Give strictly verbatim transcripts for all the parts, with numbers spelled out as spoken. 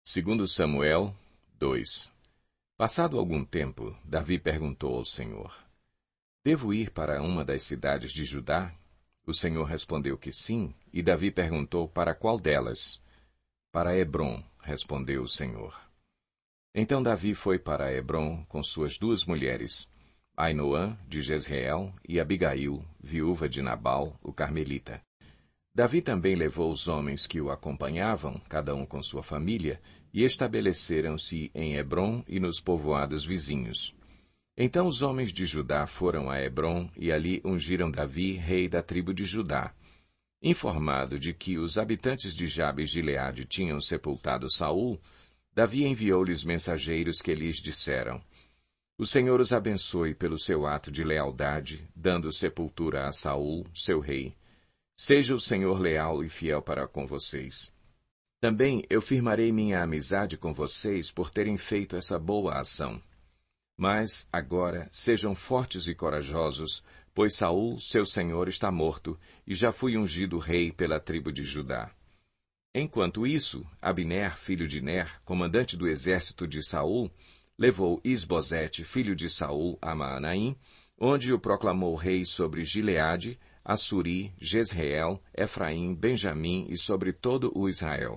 Segundo Samuel dois. Passado algum tempo, Davi perguntou ao Senhor: Devo ir para uma das cidades de Judá? O Senhor respondeu que sim, e Davi perguntou para qual delas. Para Hebrom, respondeu o Senhor. Então Davi foi para Hebrom com suas duas mulheres, Ainoã, de Jezreel, e Abigail, viúva de Nabal, o carmelita. Davi também levou os homens que o acompanhavam, cada um com sua família, e estabeleceram-se em Hebrom e nos povoados vizinhos. Então os homens de Judá foram a Hebrom e ali ungiram Davi, rei da tribo de Judá. Informado de que os habitantes de Jabes de Gileade tinham sepultado Saul, Davi enviou-lhes mensageiros que lhes disseram: O Senhor os abençoe pelo seu ato de lealdade, dando sepultura a Saul, seu rei. Seja o Senhor leal e fiel para com vocês. Também eu firmarei minha amizade com vocês por terem feito essa boa ação. Mas, agora, sejam fortes e corajosos, pois Saul, seu senhor, está morto, e já fui ungido rei pela tribo de Judá. Enquanto isso, Abner, filho de Ner, comandante do exército de Saul, levou Isbosete, filho de Saul, a Maanaim, onde o proclamou rei sobre Gileade, Assuri, Jezreel, Efraim, Benjamim e sobre todo o Israel.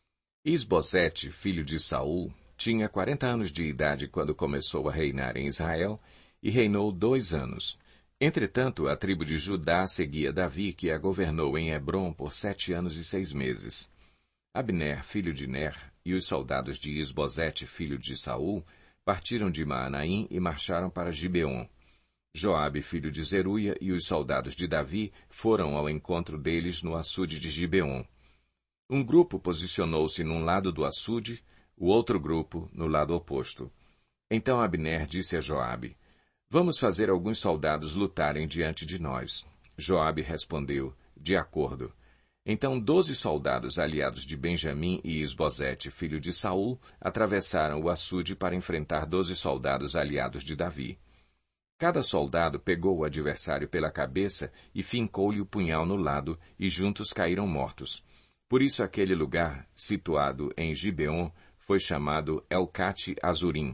Isbosete, filho de Saul, tinha quarenta anos de idade quando começou a reinar em Israel, e reinou dois anos. Entretanto, a tribo de Judá seguia Davi, que a governou em Hebrom por sete anos e seis meses. Abner, filho de Ner, e os soldados de Isbosete, filho de Saul, partiram de Maanaim e marcharam para Gibeon. Joabe, filho de Zeruia, e os soldados de Davi foram ao encontro deles no açude de Gibeon. Um grupo posicionou-se num lado do açude, o outro grupo no lado oposto. Então Abner disse a Joabe: Vamos fazer alguns soldados lutarem diante de nós. Joabe respondeu: De acordo. Então doze soldados aliados de Benjamim e Isbosete, filho de Saul, atravessaram o açude para enfrentar doze soldados aliados de Davi. Cada soldado pegou o adversário pela cabeça e fincou-lhe o punhal no lado, e juntos caíram mortos. Por isso aquele lugar, situado em Gibeon, foi chamado Elcate Azurim.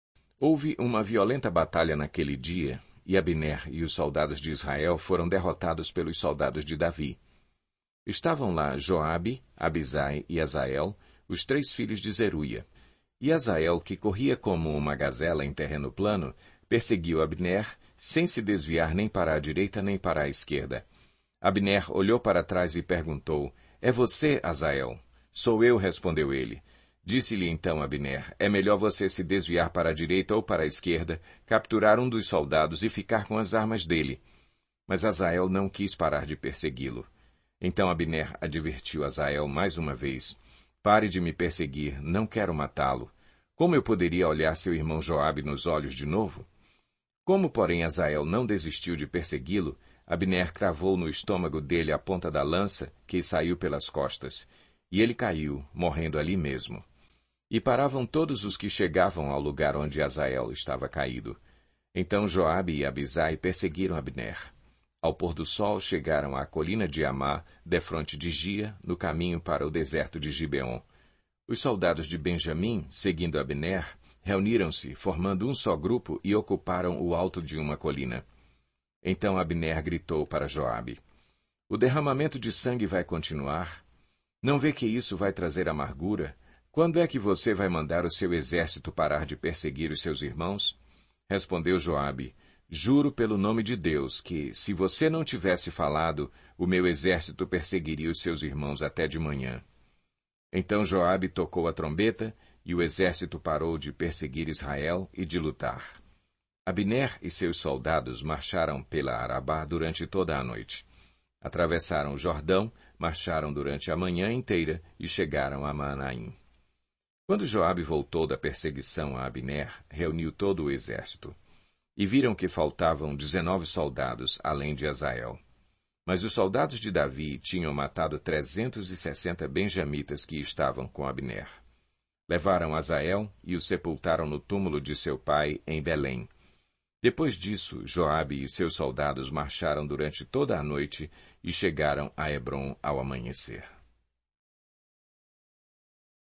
Houve uma violenta batalha naquele dia, e Abner e os soldados de Israel foram derrotados pelos soldados de Davi. Estavam lá Joabe, Abisai e Azael, os três filhos de Zeruia. E Azael, que corria como uma gazela em terreno plano, perseguiu Abner, sem se desviar nem para a direita nem para a esquerda. Abner olhou para trás e perguntou: É você, Azael? Sou eu, respondeu ele. Disse-lhe então Abner: É melhor você se desviar para a direita ou para a esquerda, capturar um dos soldados e ficar com as armas dele. Mas Azael não quis parar de persegui-lo. Então Abner advertiu Azael mais uma vez: Pare de me perseguir, não quero matá-lo. Como eu poderia olhar seu irmão Joabe nos olhos de novo? Como, porém, Azael não desistiu de persegui-lo, Abner cravou no estômago dele a ponta da lança, que saiu pelas costas, e ele caiu, morrendo ali mesmo. E paravam todos os que chegavam ao lugar onde Azael estava caído. Então Joabe e Abisai perseguiram Abner. Ao pôr do sol chegaram à colina de Amá, defronte de Gia, no caminho para o deserto de Gibeon. Os soldados de Benjamim, seguindo Abner, reuniram-se, formando um só grupo, e ocuparam o alto de uma colina. Então Abner gritou para Joabe: O derramamento de sangue vai continuar? Não vê que isso vai trazer amargura? Quando é que você vai mandar o seu exército parar de perseguir os seus irmãos? Respondeu Joabe: Juro pelo nome de Deus que, se você não tivesse falado, o meu exército perseguiria os seus irmãos até de manhã. Então Joabe tocou a trombeta, e o exército parou de perseguir Israel e de lutar. Abner e seus soldados marcharam pela Arabá durante toda a noite. Atravessaram o Jordão, marcharam durante a manhã inteira e chegaram a Maanaim. Quando Joabe voltou da perseguição a Abner, reuniu todo o exército. E viram que faltavam dezenove soldados, além de Azael. Mas os soldados de Davi tinham matado trezentos e sessenta benjamitas que estavam com Abner. Levaram Azael e o sepultaram no túmulo de seu pai, em Belém. Depois disso, Joabe e seus soldados marcharam durante toda a noite e chegaram a Hebrom ao amanhecer.